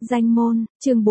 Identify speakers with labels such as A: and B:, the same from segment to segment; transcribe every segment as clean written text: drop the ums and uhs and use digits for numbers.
A: Danh môn, chương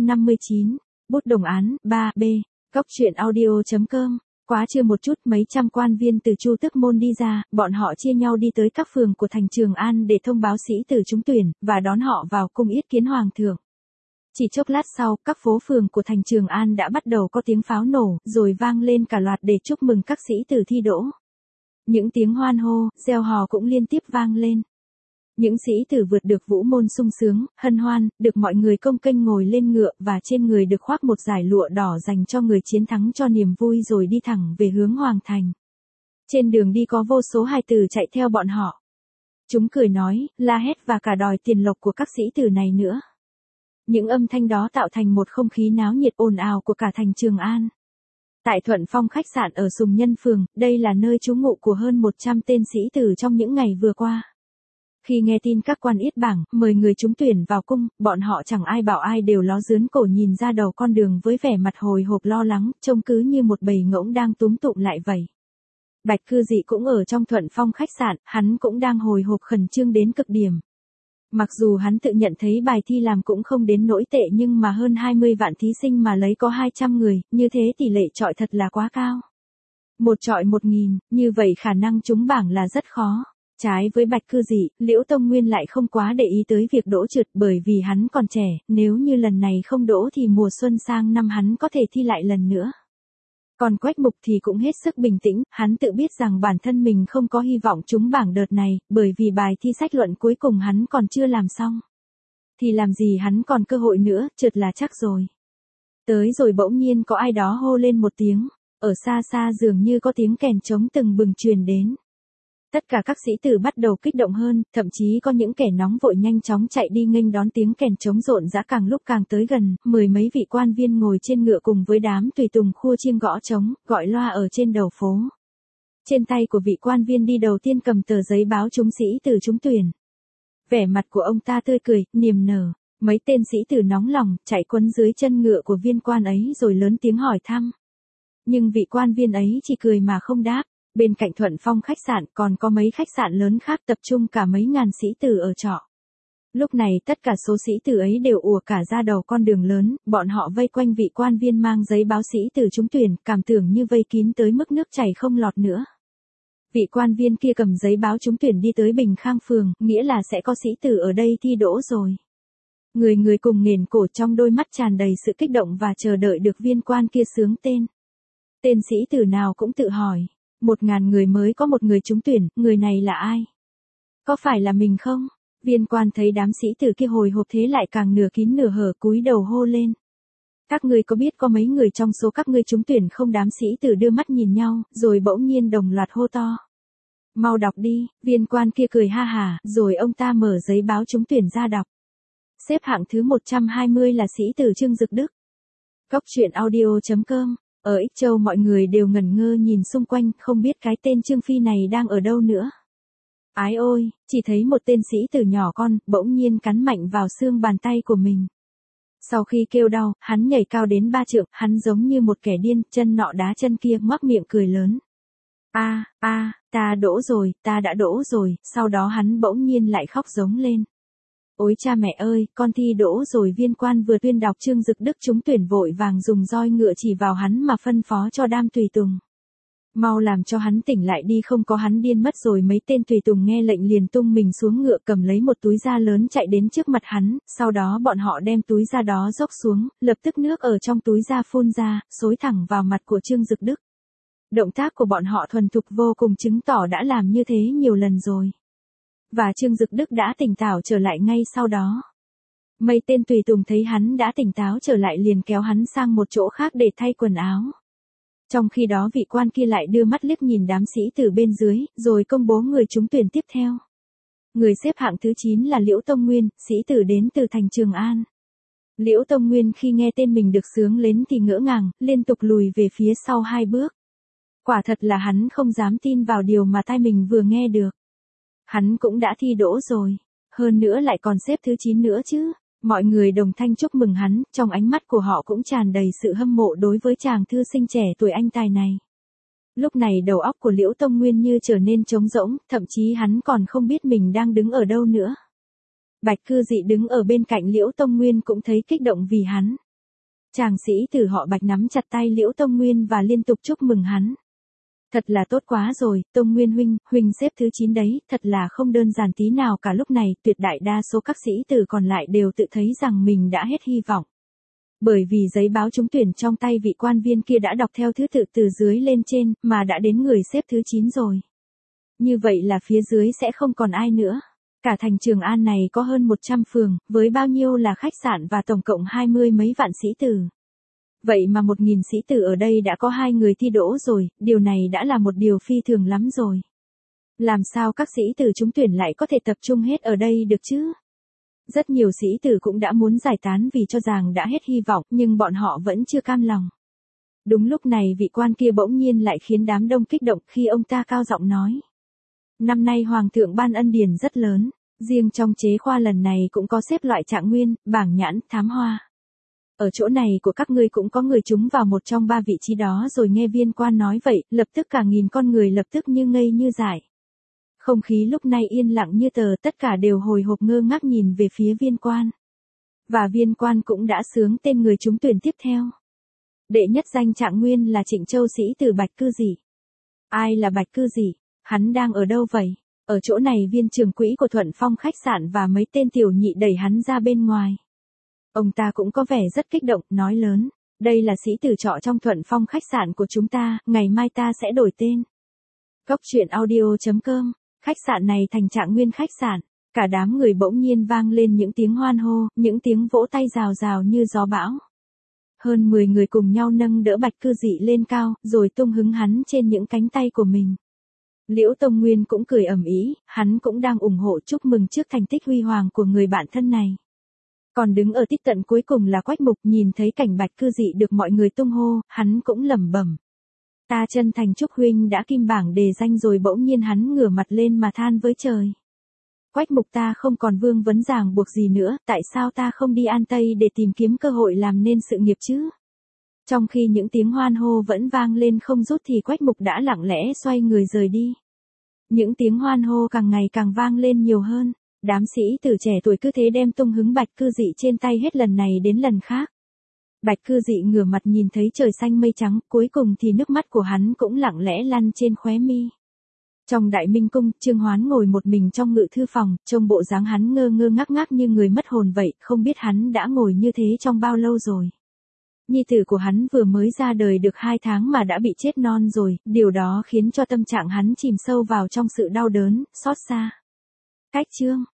A: 459, bút đồng án, 3B, Cóc truyện audio.com. Quá trưa một chút mấy trăm quan viên từ Chu Tước Môn đi ra, bọn họ chia nhau đi tới các phường của thành Trường An để thông báo sĩ tử trúng tuyển, và đón họ vào cung yết kiến hoàng thượng. Chỉ chốc lát sau, các phố phường của thành Trường An đã bắt đầu có tiếng pháo nổ, rồi vang lên cả loạt để chúc mừng các sĩ tử thi đỗ. Những tiếng hoan hô, reo hò cũng liên tiếp vang lên. Những sĩ tử vượt được vũ môn sung sướng, hân hoan, được mọi người công kênh ngồi lên ngựa và trên người được khoác một dải lụa đỏ dành cho người chiến thắng cho niềm vui rồi đi thẳng về hướng hoàng thành. Trên đường đi có vô số hài tử chạy theo bọn họ. Chúng cười nói, la hét và cả đòi tiền lộc của các sĩ tử này nữa. Những âm thanh đó tạo thành một không khí náo nhiệt ồn ào của cả thành Trường An. Tại Thuận Phong khách sạn ở Sùng Nhân Phường, đây là nơi trú ngụ của hơn 100 tên sĩ tử trong những ngày vừa qua. Khi nghe tin các quan yết bảng, mời người trúng tuyển vào cung, bọn họ chẳng ai bảo ai đều ló rướn cổ nhìn ra đầu con đường với vẻ mặt hồi hộp lo lắng, trông cứ như một bầy ngỗng đang túm tụm lại vậy. Bạch Cư Dị cũng ở trong Thuận Phong khách sạn, hắn cũng đang hồi hộp khẩn trương đến cực điểm. Mặc dù hắn tự nhận thấy bài thi làm cũng không đến nỗi tệ nhưng mà hơn 20 vạn thí sinh mà lấy có 200 người, như thế tỷ lệ chọi thật là quá cao. Một chọi 1000, như vậy khả năng trúng bảng là rất khó. Trái với Bạch Cư Dị, Liễu Tông Nguyên lại không quá để ý tới việc đỗ trượt bởi vì hắn còn trẻ, nếu như lần này không đỗ thì mùa xuân sang năm hắn có thể thi lại lần nữa. Còn Quách Mục thì cũng hết sức bình tĩnh, hắn tự biết rằng bản thân mình không có hy vọng trúng bảng đợt này, bởi vì bài thi sách luận cuối cùng hắn còn chưa làm xong. Thì làm gì hắn còn cơ hội nữa, trượt là chắc rồi. Tới rồi bỗng nhiên có ai đó hô lên một tiếng, ở xa xa dường như có tiếng kèn trống từng bừng truyền đến. Tất cả các sĩ tử bắt đầu kích động hơn, thậm chí có những kẻ nóng vội nhanh chóng chạy đi nghênh đón tiếng kèn trống rộn rã càng lúc càng tới gần, mười mấy vị quan viên ngồi trên ngựa cùng với đám tùy tùng khua chiêng gõ trống, gọi loa ở trên đầu phố. Trên tay của vị quan viên đi đầu tiên cầm tờ giấy báo trúng sĩ tử trúng tuyển. Vẻ mặt của ông ta tươi cười, niềm nở, mấy tên sĩ tử nóng lòng, chạy quấn dưới chân ngựa của viên quan ấy rồi lớn tiếng hỏi thăm. Nhưng vị quan viên ấy chỉ cười mà không đáp. Bên cạnh Thuận Phong khách sạn còn có mấy khách sạn lớn khác tập trung cả mấy ngàn sĩ tử ở trọ. Lúc này tất cả số sĩ tử ấy đều ùa cả ra đầu con đường lớn, bọn họ vây quanh vị quan viên mang giấy báo sĩ tử trúng tuyển, cảm tưởng như vây kín tới mức nước chảy không lọt nữa. Vị quan viên kia cầm giấy báo trúng tuyển đi tới Bình Khang Phường, nghĩa là sẽ có sĩ tử ở đây thi đỗ rồi. Người người cùng nghển cổ trong đôi mắt tràn đầy sự kích động và chờ đợi được viên quan kia xướng tên. Tên sĩ tử nào cũng tự hỏi. 1000 người mới có một người trúng tuyển, người này là ai? Có phải là mình không? Viên quan thấy đám sĩ tử kia hồi hộp thế lại càng nửa kín nửa hở cúi đầu hô lên. Các ngươi có biết có mấy người trong số các ngươi trúng tuyển không? Đám sĩ tử đưa mắt nhìn nhau, rồi bỗng nhiên đồng loạt hô to. Mau đọc đi, viên quan kia cười ha hả, rồi ông ta mở giấy báo trúng tuyển ra đọc. Xếp hạng thứ 120 là sĩ tử Trương Dực Đức. Cóc truyện audio.com. Ở Ích Châu mọi người đều ngẩn ngơ nhìn xung quanh, không biết cái tên Trương Phi này đang ở đâu nữa. Ái ôi, chỉ thấy một tên sĩ tử nhỏ con, bỗng nhiên cắn mạnh vào xương bàn tay của mình. Sau khi kêu đau, hắn nhảy cao đến 3 trượng, hắn giống như một kẻ điên, chân nọ đá chân kia, ngoác miệng cười lớn. Ta đỗ rồi, ta đã đỗ rồi, sau đó hắn bỗng nhiên lại khóc giống lên. Ôi cha mẹ ơi, con thi đỗ rồi. Viên quan vừa tuyên đọc Trương Dực Đức trúng tuyển vội vàng dùng roi ngựa chỉ vào hắn mà phân phó cho đám tùy tùng. Mau làm cho hắn tỉnh lại đi, không có hắn điên mất rồi. Mấy tên tùy tùng nghe lệnh liền tung mình xuống ngựa cầm lấy một túi da lớn chạy đến trước mặt hắn, sau đó bọn họ đem túi da đó dốc xuống, lập tức nước ở trong túi da phun ra, xối thẳng vào mặt của Trương Dực Đức. Động tác của bọn họ thuần thục vô cùng chứng tỏ đã làm như thế nhiều lần rồi. Và Trương Dực Đức đã tỉnh táo trở lại ngay sau đó. Mấy tên tùy tùng thấy hắn đã tỉnh táo trở lại liền kéo hắn sang một chỗ khác để thay quần áo. Trong khi đó vị quan kia lại đưa mắt liếc nhìn đám sĩ tử bên dưới, rồi công bố người trúng tuyển tiếp theo. Người xếp hạng thứ 9 là Liễu Tông Nguyên, sĩ tử đến từ thành Trường An. Liễu Tông Nguyên khi nghe tên mình được xướng lên thì ngỡ ngàng, liên tục lùi về phía sau 2 bước. Quả thật là hắn không dám tin vào điều mà tai mình vừa nghe được. Hắn cũng đã thi đỗ rồi, hơn nữa lại còn xếp thứ 9 nữa chứ. Mọi người đồng thanh chúc mừng hắn, trong ánh mắt của họ cũng tràn đầy sự hâm mộ đối với chàng thư sinh trẻ tuổi anh tài này. Lúc này đầu óc của Liễu Tông Nguyên như trở nên trống rỗng, thậm chí hắn còn không biết mình đang đứng ở đâu nữa. Bạch Cư Dị đứng ở bên cạnh Liễu Tông Nguyên cũng thấy kích động vì hắn. Chàng sĩ tử họ Bạch nắm chặt tay Liễu Tông Nguyên và liên tục chúc mừng hắn. Thật là tốt quá rồi, Tông Nguyên huynh xếp thứ 9 đấy, thật là không đơn giản tí nào cả. Lúc này, tuyệt đại đa số các sĩ tử còn lại đều tự thấy rằng mình đã hết hy vọng. Bởi vì giấy báo trúng tuyển trong tay vị quan viên kia đã đọc theo thứ tự từ dưới lên trên, mà đã đến người xếp thứ 9 rồi. Như vậy là phía dưới sẽ không còn ai nữa. Cả thành Trường An này có hơn 100 phường, với bao nhiêu là khách sạn và tổng cộng 20 mấy vạn sĩ tử. Vậy mà 1.000 sĩ tử ở đây đã có 2 người thi đỗ rồi, điều này đã là một điều phi thường lắm rồi. Làm sao các sĩ tử trúng tuyển lại có thể tập trung hết ở đây được chứ? Rất nhiều sĩ tử cũng đã muốn giải tán vì cho rằng đã hết hy vọng, nhưng bọn họ vẫn chưa cam lòng. Đúng lúc này vị quan kia bỗng nhiên lại khiến đám đông kích động khi ông ta cao giọng nói. Năm nay Hoàng thượng ban ân điển rất lớn, riêng trong chế khoa lần này cũng có xếp loại trạng nguyên, bảng nhãn, thám hoa. Ở chỗ này của các ngươi cũng có người trúng vào một trong 3 vị trí đó rồi. Nghe viên quan nói vậy, lập tức cả nghìn con người lập tức như ngây như dại. Không khí lúc này yên lặng như tờ, tất cả đều hồi hộp ngơ ngác nhìn về phía viên quan. Và viên quan cũng đã xướng tên người trúng tuyển tiếp theo. Đệ nhất danh trạng nguyên là Trịnh Châu sĩ tử Bạch Cư Dị. Ai là Bạch Cư Dị? Hắn đang ở đâu vậy? Ở chỗ này viên trưởng quỹ của Thuận Phong khách sạn và mấy tên tiểu nhị đẩy hắn ra bên ngoài. Ông ta cũng có vẻ rất kích động, nói lớn. Đây là sĩ tử trọ trong Thuận Phong khách sạn của chúng ta, ngày mai ta sẽ đổi tên. Cốc truyện audio.com, khách sạn này thành trạng nguyên khách sạn. Cả đám người bỗng nhiên vang lên những tiếng hoan hô, những tiếng vỗ tay rào rào như gió bão. Hơn 10 người cùng nhau nâng đỡ Bạch Cư Dị lên cao, rồi tung hứng hắn trên những cánh tay của mình. Liễu Tông Nguyên cũng cười ầm ĩ, hắn cũng đang ủng hộ chúc mừng trước thành tích huy hoàng của người bạn thân này. Còn đứng ở tít tận cuối cùng là Quách Mục, nhìn thấy cảnh Bạch Cư Dị được mọi người tung hô, hắn cũng lẩm bẩm. Ta chân thành chúc huynh đã kim bảng đề danh rồi. Bỗng nhiên hắn ngửa mặt lên mà than với trời. Quách Mục, ta không còn vương vấn ràng buộc gì nữa, tại sao ta không đi An Tây để tìm kiếm cơ hội làm nên sự nghiệp chứ? Trong khi những tiếng hoan hô vẫn vang lên không dứt thì Quách Mục đã lặng lẽ xoay người rời đi. Những tiếng hoan hô càng ngày càng vang lên nhiều hơn. Đám sĩ tử trẻ tuổi cứ thế đem tung hứng Bạch Cư Dị trên tay hết lần này đến lần khác. Bạch Cư Dị ngửa mặt nhìn thấy trời xanh mây trắng, cuối cùng thì nước mắt của hắn cũng lặng lẽ lăn trên khóe mi. Trong Đại Minh Cung, Trương Hoán ngồi một mình trong ngự thư phòng, trông bộ dáng hắn ngơ ngơ ngác ngác như người mất hồn vậy, không biết hắn đã ngồi như thế trong bao lâu rồi. Nhi tử của hắn vừa mới ra đời được 2 tháng mà đã bị chết non rồi, điều đó khiến cho tâm trạng hắn chìm sâu vào trong sự đau đớn, xót xa. Cách chương